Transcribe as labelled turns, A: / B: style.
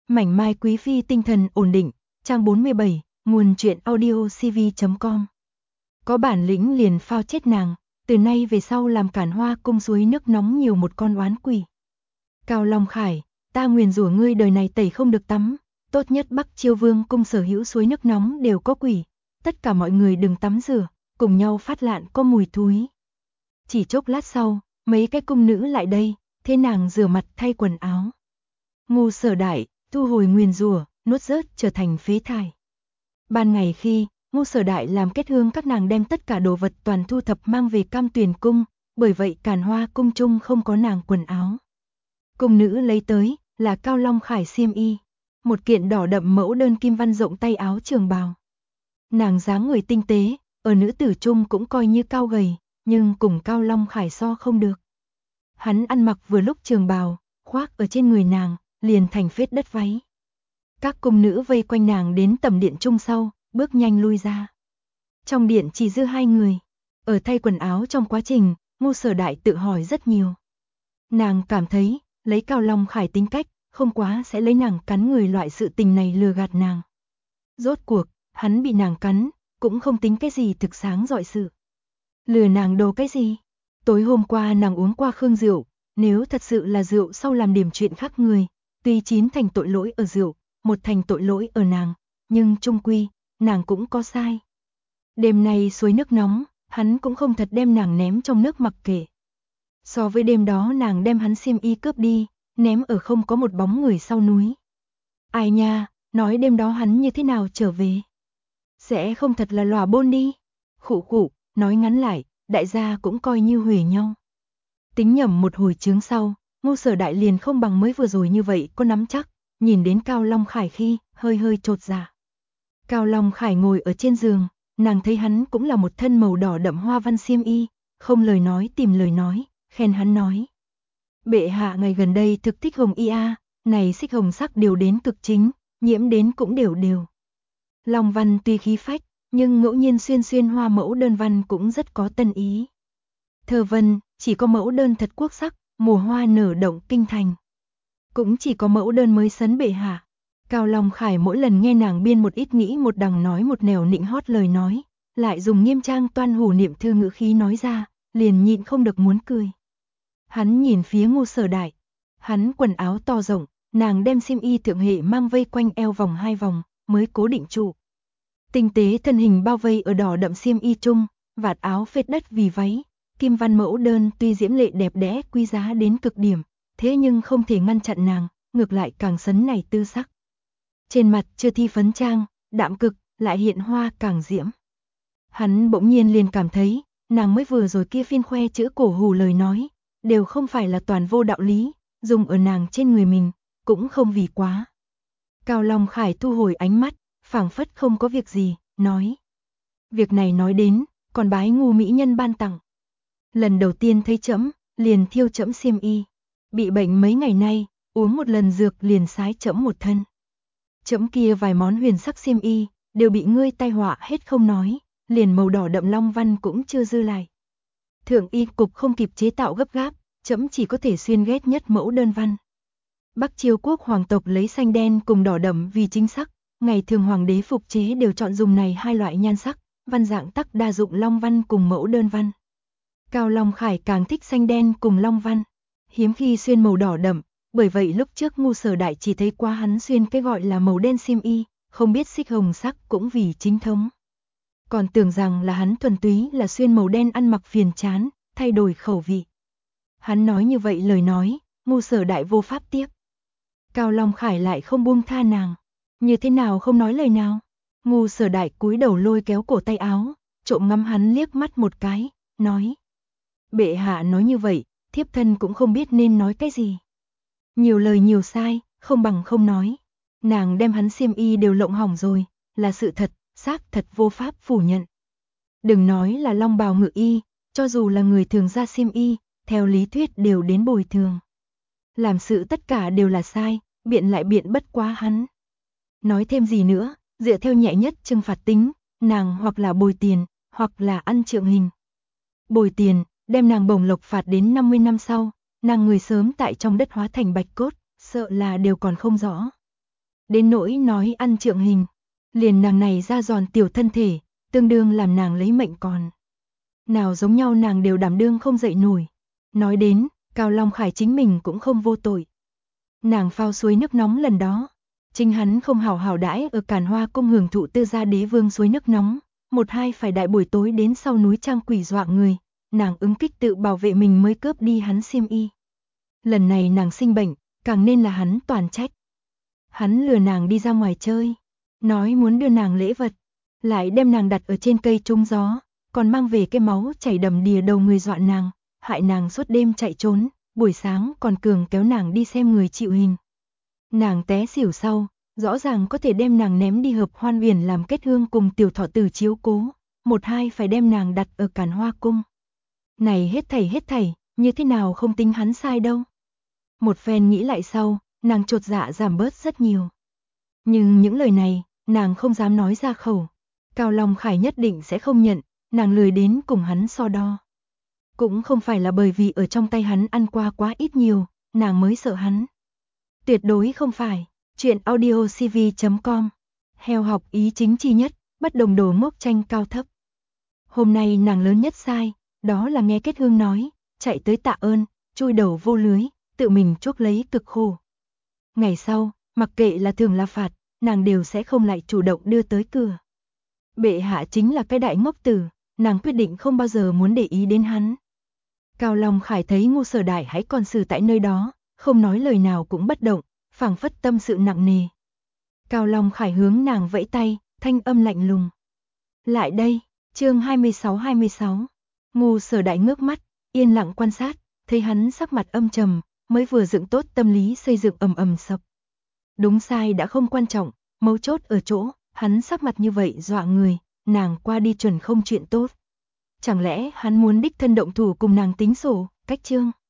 A: Mảnh mai quý phi tinh thần ổn định, trang 47, nguồn truyện audio cv.com. Có bản lĩnh liền phao chết nàng, từ nay về sau làm Cản Hoa cung suối nước nóng nhiều một con oán quỷ. Cao Long Khải, ta nguyền rủa ngươi đời này tẩy không được tắm, tốt nhất Bắc Chiêu Vương cung sở hữu suối nước nóng đều có quỷ, tất cả mọi người đừng tắm rửa, cùng nhau phát lạn có mùi thúi. Chỉ chốc lát sau, mấy cái cung nữ lại đây, thế nàng rửa mặt thay quần áo. Ngu Sở Đại thu hồi nguyền rủa, nuốt rớt trở thành phế thải. Ban ngày khi Ngu Sở Đại làm kết hương, các nàng đem tất cả đồ vật toàn thu thập mang về Cam Tuyền cung, bởi vậy Càn Hoa cung chung không có nàng quần áo. Cung nữ lấy tới là Cao Long Khải xiêm y, một kiện đỏ đậm mẫu đơn kim văn rộng tay áo trường bào. Nàng dáng người tinh tế, ở nữ tử chung cũng coi như cao gầy, nhưng cùng Cao Long Khải so không được. Hắn ăn mặc vừa lúc trường bào, khoác ở trên người nàng, liền thành phết đất váy. Các cung nữ vây quanh nàng đến tầm điện chung sau, bước nhanh lui ra. Trong điện chỉ dư hai người. Ở thay quần áo trong quá trình, Ngu Sở Đại tự hỏi rất nhiều. Nàng cảm thấy, lấy Cao Long Khải tính cách, không quá sẽ lấy nàng cắn người loại sự tình này lừa gạt nàng. Rốt cuộc, hắn bị nàng cắn, cũng không tính cái gì thực sáng rọi sự. Lừa nàng đồ cái gì? Tối hôm qua nàng uống qua khương rượu, nếu thật sự là rượu sau làm điểm chuyện khác người, tuy 9 thành tội lỗi ở rượu, 1 thành tội lỗi ở nàng, nhưng chung quy, nàng cũng có sai. Đêm nay suối nước nóng, hắn cũng không thật đem nàng ném trong nước mặc kệ. So với đêm đó nàng đem hắn xiêm y cướp đi, ném ở không có một bóng người sau núi. Ai nha, nói đêm đó hắn như thế nào trở về? Sẽ không thật là lòa bôn đi. Khụ khụ, nói ngắn lại, đại gia cũng coi như huề nhau. Tính nhẩm một hồi chướng sau, Ngu Sở Đại liền không bằng mới vừa rồi như vậy có nắm chắc, nhìn đến Cao Long Khải khi, hơi hơi chột dạ. Cao Long Khải ngồi ở trên giường, nàng thấy hắn cũng là một thân màu đỏ đậm hoa văn xiêm y, không lời nói tìm lời nói, khen hắn nói. Bệ hạ ngày gần đây thực thích hồng y a, này xích hồng sắc đều đến cực chính, nhiễm đến cũng đều đều. Long văn tuy khí phách, nhưng ngẫu nhiên xuyên xuyên hoa mẫu đơn văn cũng rất có tân ý. Thơ vân, chỉ có mẫu đơn thật quốc sắc, mùa hoa nở động kinh thành. Cũng chỉ có mẫu đơn mới sấn bệ hạ. Cao Long Khải mỗi lần nghe nàng biên một ít nghĩ một đằng nói một nẻo nịnh hót lời nói, lại dùng nghiêm trang toan hủ niệm thư ngữ khí nói ra, liền nhịn không được muốn cười. Hắn nhìn phía Ngu Sở Đại, hắn quần áo to rộng, nàng đem xiêm y thượng hệ mang vây quanh eo vòng 2 vòng, mới cố định trụ. Tinh tế thân hình bao vây ở đỏ đậm xiêm y chung, vạt áo phết đất vì váy, kim văn mẫu đơn tuy diễm lệ đẹp đẽ quý giá đến cực điểm, thế nhưng không thể ngăn chặn nàng, ngược lại càng sấn này tư sắc. Trên mặt chưa thi phấn trang, đạm cực, lại hiện hoa càng diễm. Hắn bỗng nhiên liền cảm thấy, nàng mới vừa rồi kia phiên khoe chữ cổ hủ lời nói, đều không phải là toàn vô đạo lý, dùng ở nàng trên người mình, cũng không vì quá. Cao Long Khải thu hồi ánh mắt, phảng phất không có việc gì, nói. Việc này nói đến, còn bái Ngu mỹ nhân ban tặng. Lần đầu tiên thấy trẫm, liền thiêu trẫm xiêm y. Bị bệnh mấy ngày nay, uống một lần dược liền sái trẫm một thân. Trẫm kia vài món huyền sắc xiêm y, đều bị ngươi tai họa hết không nói, liền màu đỏ đậm long văn cũng chưa dư lại. Thượng y cục không kịp chế tạo gấp gáp, trẫm chỉ có thể xuyên ghét nhất mẫu đơn văn. Bắc Chiêu quốc hoàng tộc lấy xanh đen cùng đỏ đậm vì chính sắc, ngày thường hoàng đế phục chế đều chọn dùng này hai loại nhan sắc, văn dạng tắc đa dụng long văn cùng mẫu đơn văn. Cao Long Khải càng thích xanh đen cùng long văn, hiếm khi xuyên màu đỏ đậm, bởi vậy lúc trước Ngu Sở Đại chỉ thấy qua hắn xuyên cái gọi là màu đen xiêm y, không biết xích hồng sắc cũng vì chính thống. Còn tưởng rằng là hắn thuần túy là xuyên màu đen ăn mặc phiền chán, thay đổi khẩu vị. Hắn nói như vậy lời nói, Ngu Sở Đại vô pháp tiếp. Cao Long Khải lại không buông tha nàng, như thế nào không nói lời nào. Ngu Sở Đại cúi đầu lôi kéo cổ tay áo, trộm ngắm hắn liếc mắt một cái, nói. Bệ hạ nói như vậy, thiếp thân cũng không biết nên nói cái gì. Nhiều lời nhiều sai, không bằng không nói. Nàng đem hắn xiêm y đều lộng hỏng rồi, là sự thật, xác thật vô pháp phủ nhận. Đừng nói là long bào ngự y, cho dù là người thường ra xiêm y, theo lý thuyết đều đến bồi thường. Làm sự tất cả đều là sai, biện lại biện bất quá hắn. Nói thêm gì nữa, dựa theo nhẹ nhất trừng phạt tính, nàng hoặc là bồi tiền, hoặc là ăn trượng hình. Bồi tiền, đem nàng bổng lộc phạt đến 50 năm sau, nàng người sớm tại trong đất hóa thành bạch cốt, sợ là đều còn không rõ. Đến nỗi nói ăn trượng hình, liền nàng này ra giòn tiểu thân thể, tương đương làm nàng lấy mệnh còn. Nào giống nhau nàng đều đảm đương không dậy nổi. Nói đến, Cao Long Khải chính mình cũng không vô tội. Nàng phao suối nước nóng lần đó, chính hắn không hảo hảo đãi ở Càn Hoa cung hưởng thụ tư gia đế vương suối nước nóng, một hai phải đại buổi tối đến sau núi trang quỷ dọa người, nàng ứng kích tự bảo vệ mình mới cướp đi hắn xiêm y. Lần này nàng sinh bệnh, càng nên là hắn toàn trách. Hắn lừa nàng đi ra ngoài chơi, nói muốn đưa nàng lễ vật, lại đem nàng đặt ở trên cây trúng gió, còn mang về cái máu chảy đầm đìa đầu người dọa nàng, hại nàng suốt đêm chạy trốn, buổi sáng còn cường kéo nàng đi xem người chịu hình. Nàng té xỉu sau, rõ ràng có thể đem nàng ném đi Hợp Hoan Uyển làm kết hương cùng tiểu thọ tử chiếu cố, một hai phải đem nàng đặt ở Càn Hoa cung. Này hết thảy, như thế nào không tính hắn sai đâu. Một phen nghĩ lại sau, nàng chột dạ giảm bớt rất nhiều. Nhưng những lời này, nàng không dám nói ra khẩu. Cao Long Khải nhất định sẽ không nhận, nàng lười đến cùng hắn so đo. Cũng không phải là bởi vì ở trong tay hắn ăn qua quá ít nhiều, nàng mới sợ hắn. Tuyệt đối không phải. Chuyện audiocv.com. Heo học ý chính chi nhất, bất đồng đồ mốc tranh cao thấp. Hôm nay nàng lớn nhất sai, đó là nghe Kết Hương nói, chạy tới tạ ơn, chui đầu vô lưới, tự mình chuốc lấy cực khổ. Ngày sau, mặc kệ là thưởng là phạt, nàng đều sẽ không lại chủ động đưa tới cửa. Bệ hạ chính là cái đại ngốc tử, nàng quyết định không bao giờ muốn để ý đến hắn. Cao Long Khải thấy Ngô Sở Đại hãy còn xử tại nơi đó, không nói lời nào cũng bất động, phảng phất tâm sự nặng nề. Cao Long Khải hướng nàng vẫy tay, thanh âm lạnh lùng. Lại đây, chương 26. Ngô Sở Đại ngước mắt, yên lặng quan sát, thấy hắn sắc mặt âm trầm, mới vừa dựng tốt tâm lý xây dựng ầm sập. Đúng sai đã không quan trọng, mấu chốt ở chỗ, hắn sắc mặt như vậy dọa người, nàng qua đi chuẩn không chuyện tốt. Chẳng lẽ hắn muốn đích thân động thủ cùng nàng tính sổ, cách chương?